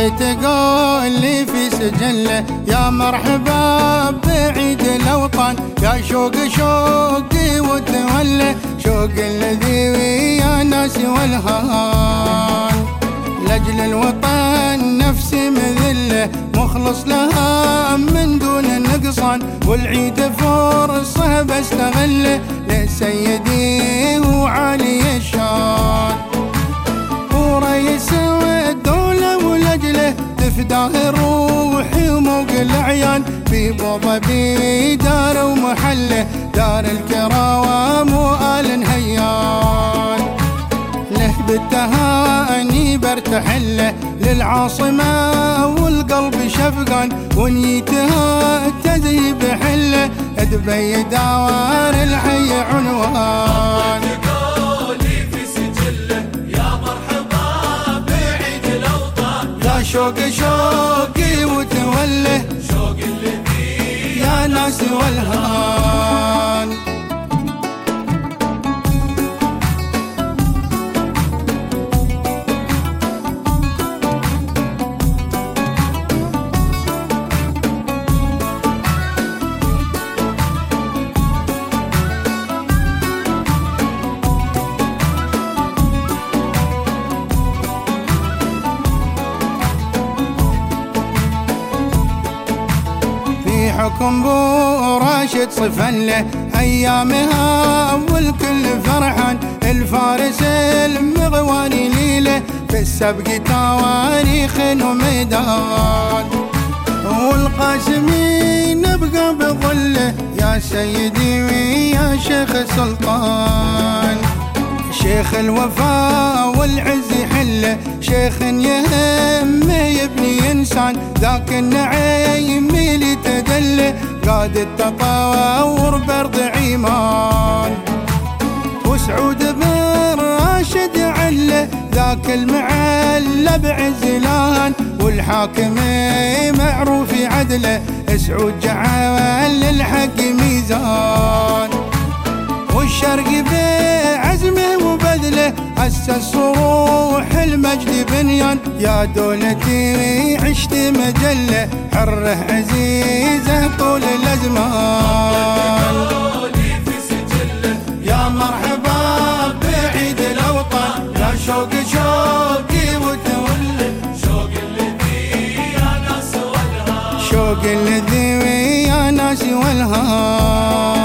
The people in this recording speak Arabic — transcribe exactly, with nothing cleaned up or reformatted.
وراي تقول لي في سجله يا مرحبا بعيد الأوطان، يا شوق شوقي وتولى شوق الذي ويا ناسي والهان، لأجل الوطن نفسي مذله مخلص لها من دون نقصان، والعيد فرصة بستغله لسيدي وعالي الشان، ورئيس الدولة ولأجله تفداه روحي وموق الأعيان، في بوظبي دار ومحله دار الكرام وآل نهيان، له بالتهاني برتحله للعاصمة والقلب شفقان، ونيتها تذهب حله دبي دوار الحي عنوان. شوق شوقي وتوله شوق الذي يا ناس والهان. حكم بو راشد صفن له ايامها والكل فرحان، الفارس المغواني ليله في السبق تواريخ وميدان، والقاسمين نبقى بظله يا سيدي ويا شيخ سلطان، شيخ الوفاء والعز حله شيخ يهم يبني انسان، ذاك النعيم اللي تدله قاد التطور برض عيمان، وسعود بن راشد عله ذاك المعلى بعزلان، والحاكم معروف عدله سعود جعل للحق ميزان، والشرق بعزمه وبذله أسس روح المجد بنيان، يا دولتي عشت مجلة حره عزيزة طول الأزمان. يا مرحبا بعيد الأوطان، يا شوق شوقي وتولى شوق الذي يا ناس والهان، شوق الذي ويا ناس والهان.